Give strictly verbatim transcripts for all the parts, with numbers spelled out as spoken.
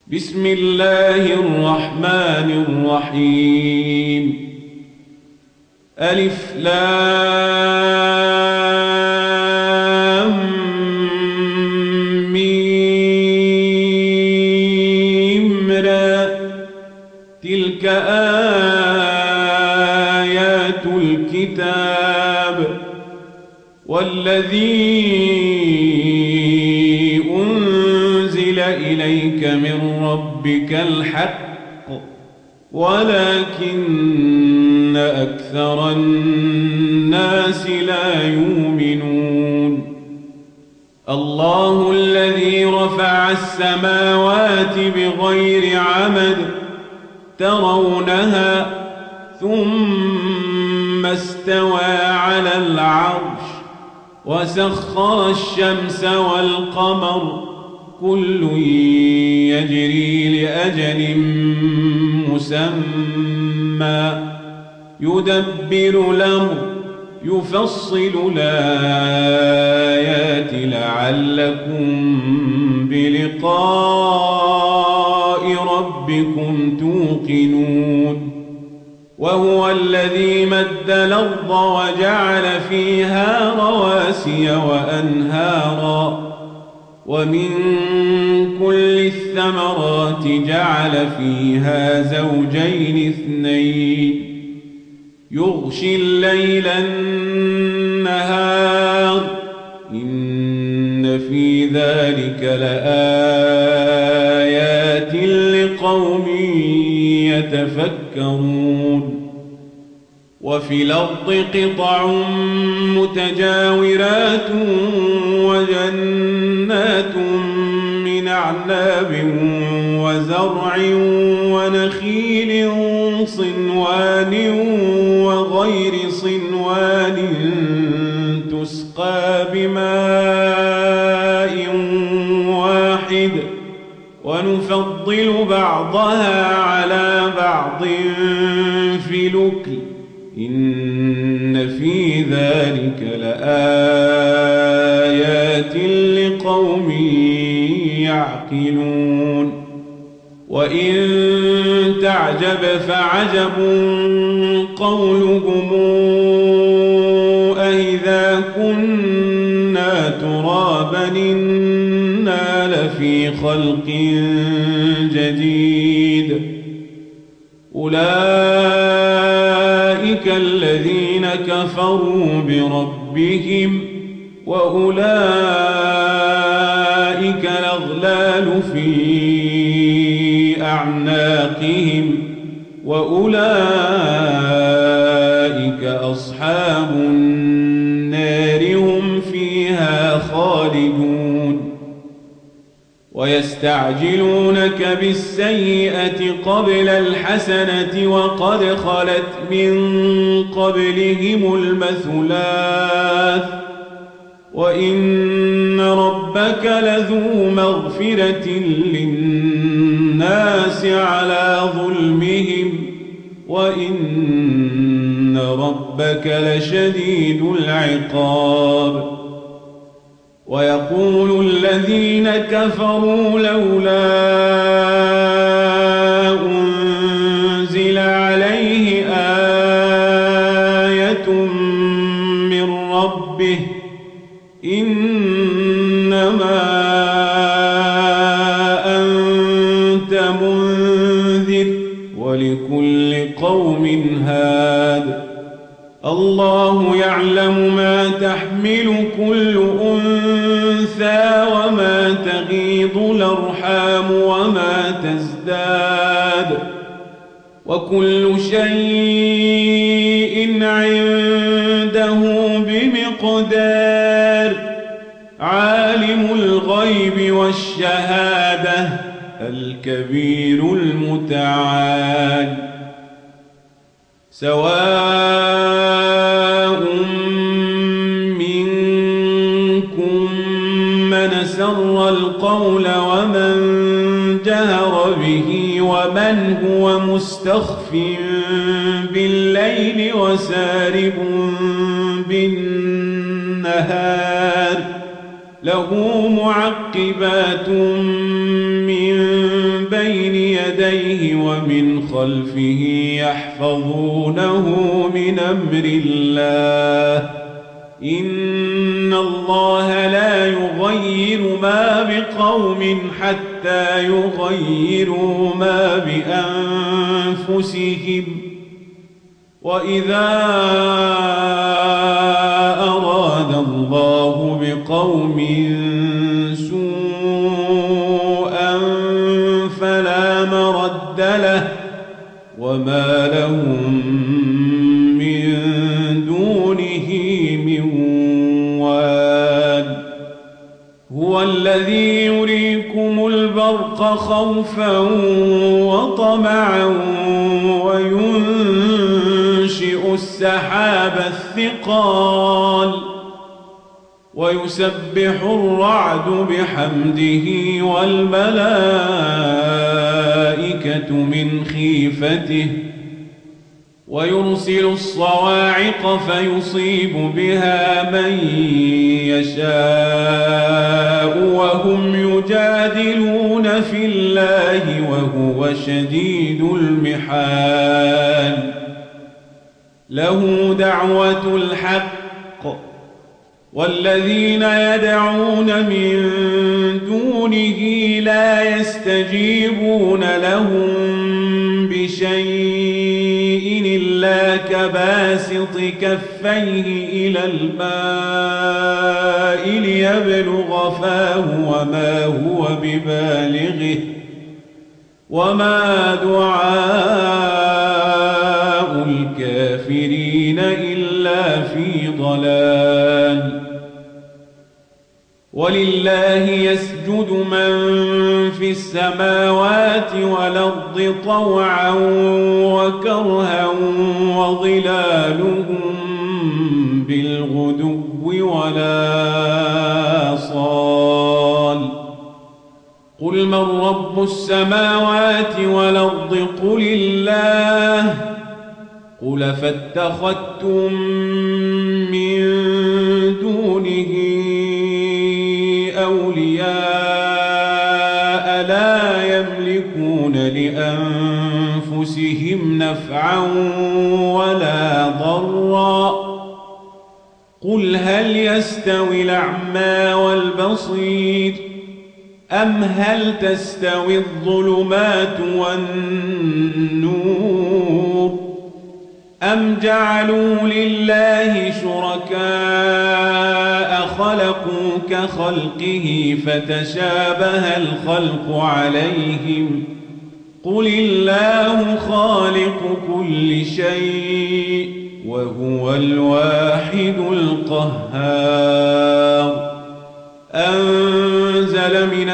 بسم الله الرحمن الرحيم. ألف لام ميم را تلك آيات الكتاب والذي أنزل إليك من ربك الحق ولكن أكثر الناس لا يؤمنون. الله الذي رفع السماوات بغير عمد ترونها ثم استوى على العرش وسخر الشمس والقمر كل يجري لأجل مسمى يدبر الأمر يفصل الآيات لعلكم بلقاء ربكم توقنون. وهو الذي مد الأرض وجعل فيها رواسي وأنهارا ومن كل الثمرات جعل فيها زوجين اثنين يغشي الليل النهار إن في ذلك لآيات لقوم يتفكرون. وفي الأرض قطع متجاورات وجنات من أعناب وزرع ونخيل صنوان وغير صنوان تسقى بماء واحد ونفضل بعضها على بعض في الأكل إن في ذلك لآيات لقوم يعقلون. وإن تعجب فعجب قولهم أإذا كنا ترابا إنا لفي خلق جديد أولئك الذين كفروا بربهم وأولئك الأغلال في أعناقهم وأولئك أصحاب النار هم فيها خالدون. ويستعجلونك بالسيئة قبل الحسنة وقد خلت من قبلهم المثلات وإن ربك لذو مغفرة للناس على ظلمهم وإن ربك لشديد العقاب. ويقول الذين كفروا لولا أنزل عليه آية من ربه إنما أنت منذر ولكل قوم هاد الله يعلم ما تحمل كل أنثى وما تغيض الأرحام وما تزداد وكل شيء عنده بمقدار. عالم الغيب والشهادة الكبير المتعال. سواء منكم من سر القول ومن جهر به ومن هو مستخف بالليل وسارب بالنهار له معقبات من بين يديه ومن خلفه يحفظونه من أمر الله إن الله لا يغير ما بقوم حتى يغيروا ما بأنفسهم وإذا أراد الله بقوم سوءا فلا مرد له وما لهم من دونه من وال هو الذي يريكم البرق خوفا وطمعا وينشئ السحاب الثقال ويسبح الرعد بحمده والملائكة من خيفته ويرسل الصواعق فيصيب بها من يشاء وهم يجادلون في الله وهو شديد المحال له دعوة الحق والذين يدعون من دونه لا يستجيبون لهم بشيء إلا كباسط كفيه إلى الماء ليبلغ فاه وما هو ببالغه وما دعاء الكافرين إلا في ضلال ولله يسجد من في السماوات والأرض طوعا وكرها وظلالهم بالغدو ولا صال قل من رب السماوات والأرض قل الله قل فاتخذتم من دونه أولياء لا يملكون لأنفسهم نفعا ولا ضرا قل هل يستوي الأعمى والبصير أم هل تستوي الظلمات والنور أم جعلوا لله شركاء خلقوا كخلقه فتشابه الخلق عليهم قل الله خالق كل شيء وهو الواحد القهار أنزل من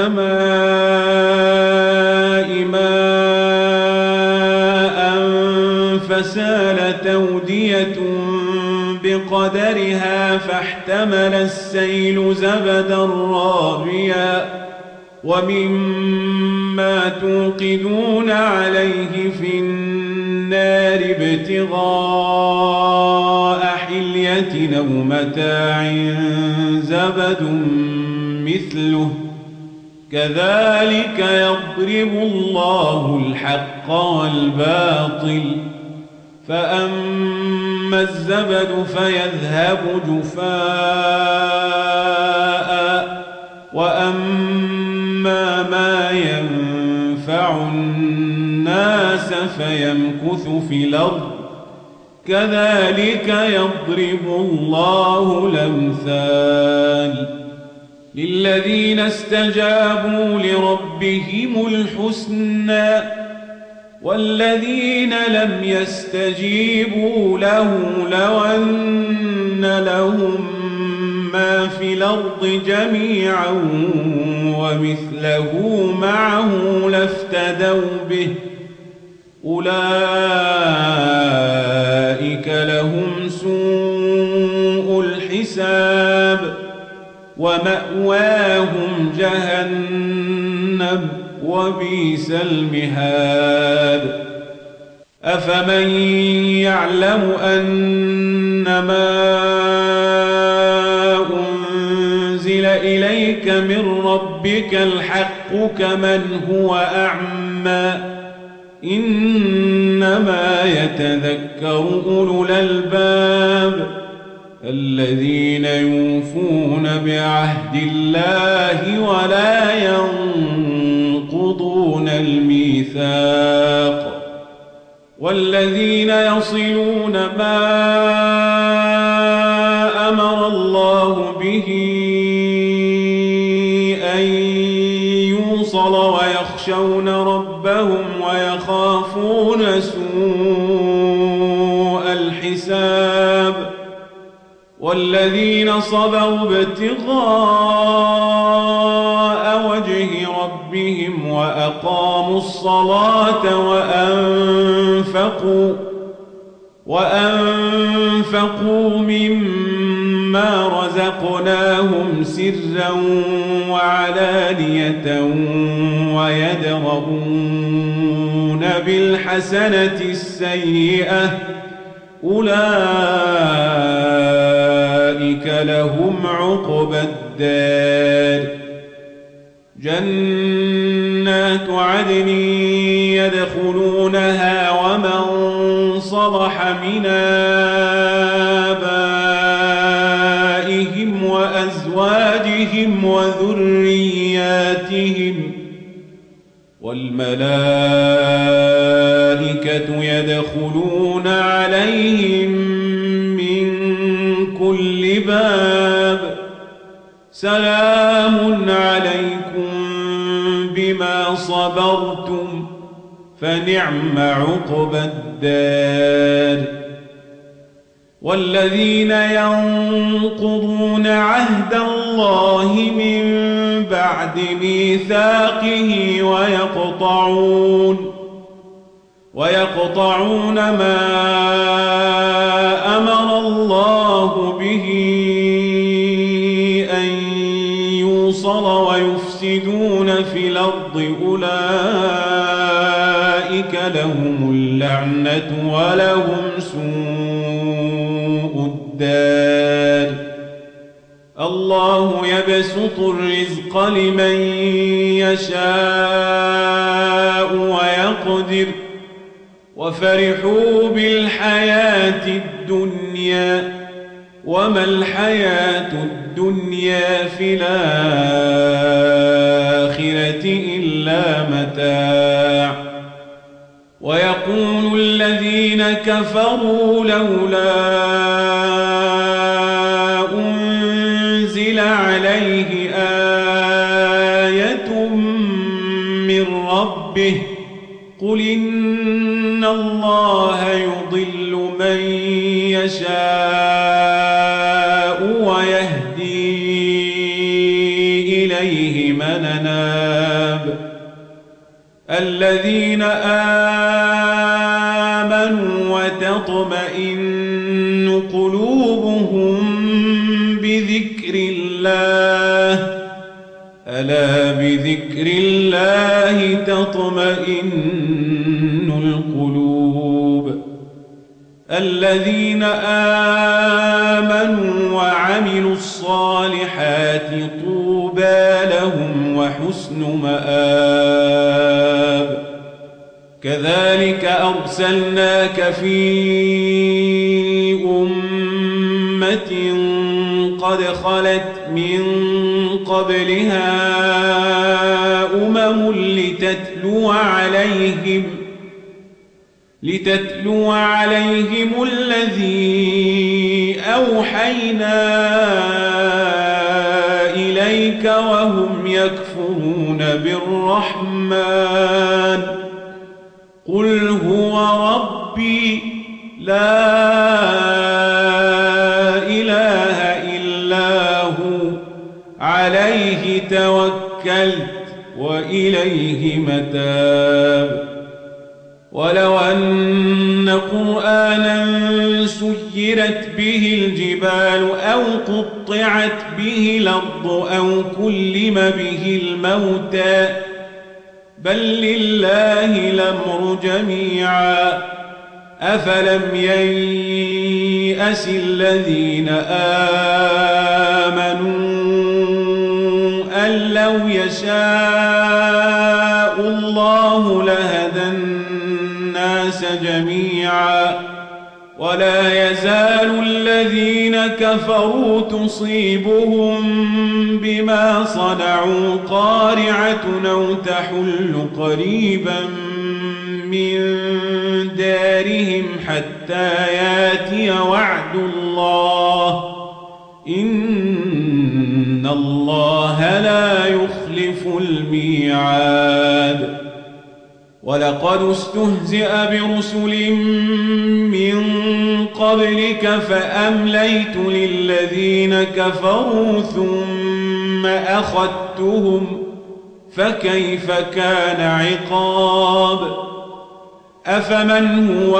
السماء ماء فسالت أودية بقدرها فاحتمل السيل زبدا رابيا ومما توقدون عليه في النار ابتغاء حلية أو متاع زبد مثله كذلك يضرب الله الحق والباطل فأما الزبد فيذهب جفاء وأما ما ينفع الناس فيمكث في الأرض كذلك يضرب الله الأمثال للذين استجابوا لربهم الحسنى والذين لم يستجيبوا له لو أن لهم ما في الأرض جميعا ومثله معه لافتدوا به أولئك لهم سوء الحساب ومأواهم جهنم وبئس المهاد أفمن يعلم أنما أنزل إليك من ربك الحق كمن هو أعمى إنما يتذكر أولو الألباب الذين يوفون بعهد الله ولا ينقضون الميثاق والذين يصلون ما أمر الله به أن يوصل ويخشون ربهم ويخافون سوء الحساب والذين صبروا ابتغاء وجه ربهم وأقاموا الصلاة وأنفقوا وأنفقوا مما رزقناهم سرا وعلانية ويدرؤون بالحسنة السيئة أولئك لهم عقبى الدار جنات عدن يدخلونها ومن صلح من آبائهم وأزواجهم وذرياتهم والملائكة يدخلون عليهم من كل باب سلام عليكم بما صبرتم فنعم عقبى الدار والذين ينقضون عهد الله من بعد ميثاقه ويقطعون ويقطعون ما أمر الله به أن يوصل ويفسدون في الأرض أولئك لهم اللعنة ولهم سوء الدار الله يبسط الرزق لمن يشاء ويقدر وفرحوا بالحياة الدنيا وما الحياة الدنيا في الآخرة إلا متاع ويقول الذين كفروا لولا أنزل عليه آية من ربه قل إن الله يضل من يشاء ويهدي إليه من أناب الذين آمنوا وتطمئن قلوبهم بذكر الله ألا بذكر الله تطمئن القلوب الذين آمنوا وعملوا الصالحات طوبى لهم وحسن مآب كذلك أرسلناك في أمة قد خلت من قبلها أمم لتتلو عليهم لتتلو عليهم الذي أوحينا إليك وهم يكفرون بالرحمن قل هو ربي لا إله إلا هو عليه توكلت وإليه متاب ولو أن قرآنا سيرت به الجبال أو قطعت به الأرض أو كلم به الموتى بل لله الأمر جميعا أفلم ييأس الذين آمنوا أن لو يشاء الله لهدى الناس جميعا ولا يزال الذين كفروا تصيبهم بما صنعوا قارعة أو تحل قريبا من دارهم حتى ياتي وعد الله إن الله لا يخلف الميعاد. ولقد استهزئ برسل من قبلك فأمليت للذين كفروا ثم أخذتهم فكيف كان عقاب. أفمن هو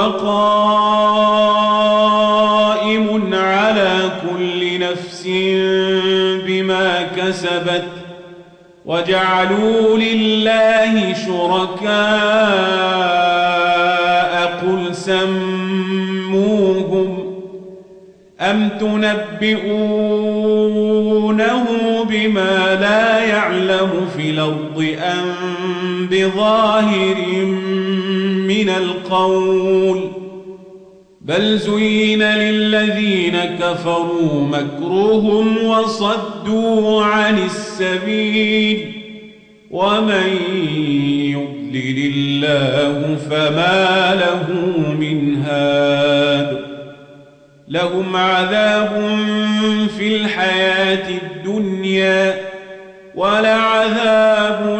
قائم على كل نفس بما كسبت وجعلوا لله شركاء قل سموهم أم تنبئونه بما لا يعلم في الأرض أم بظاهر من القول بل زين للذين كفروا مكرهم وصدوا عن السبيل ومن يضلل الله فما له من هاد. لهم عذاب في الحياة الدنيا ولعذاب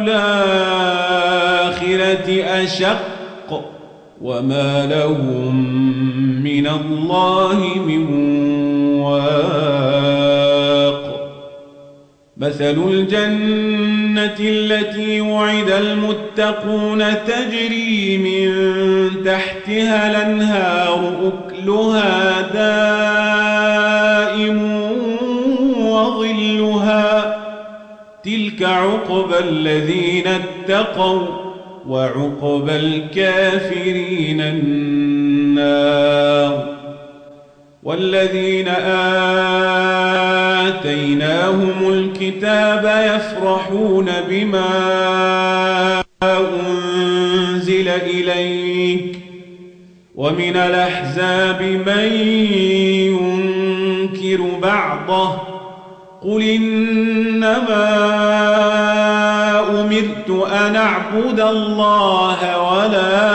الآخرة أشق وما لهم من الله من واق. مثل الجنة التي وعد المتقون تجري من تحتها الأنهار أكلها دائم وظلها تلك عقبى الذين اتقوا وعقبى الكافرين النار. والذين آتيناهم الكتاب يفرحون بما أنزل إليك ومن الأحزاب من ينكر بعضه قل إنما أمرت أن أعبد الله ولا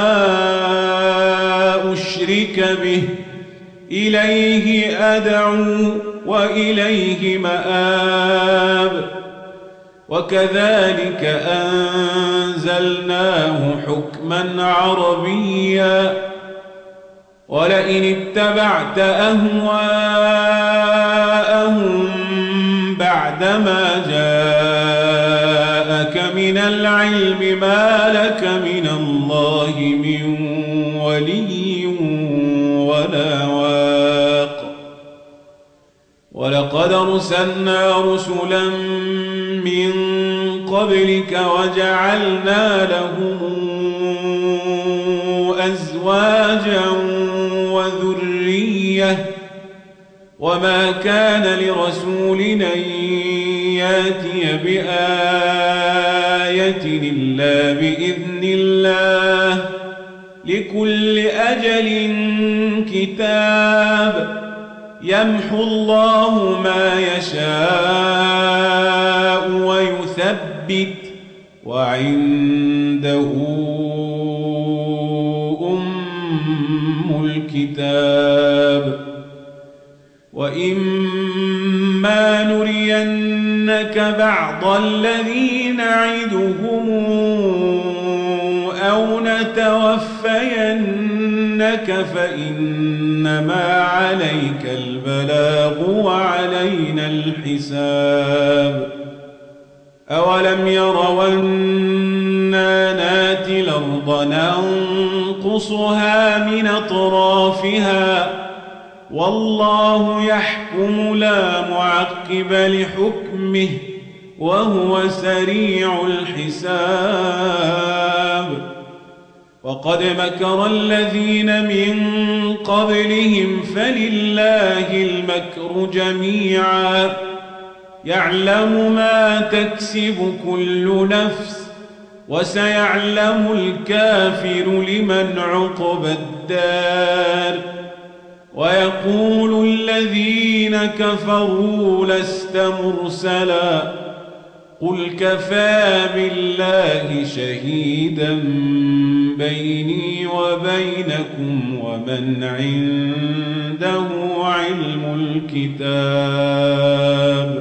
أشرك به إليه أدعو وإليه مآب. وكذلك أنزلناه حكما عربيا ولئن اتبعت أهواءهم بعدما جاءك من العلم ما لك من الله من ولي ولا واق. ولقد أرسلنا رسلا من قبلك وجعلنا لهم أزواجا وذرية وما كان لرسول أن ياتي بآية إلا بإذن الله لكل أجل كتاب يمحو الله ما يشاء ويثبت وعنده أم الكتاب. وإما نرينك بعض الذي نعدهم أو نتوفينك فإنما عليك البلاغ وعلينا الحساب. أولم يروا أنا ناتي الأرض ننقصها من أطرافها والله يحكم لا معقب لحكمه وهو سريع الحساب. وقد مكر الذين من قبلهم فلله المكر جميعا يعلم ما تكسب كل نفس وسيعلم الكافر لمن عقبى الدار ويقول الذين كفروا لست مرسلا قل كفى بالله شهيدا بيني وبينكم ومن عنده علم الكتاب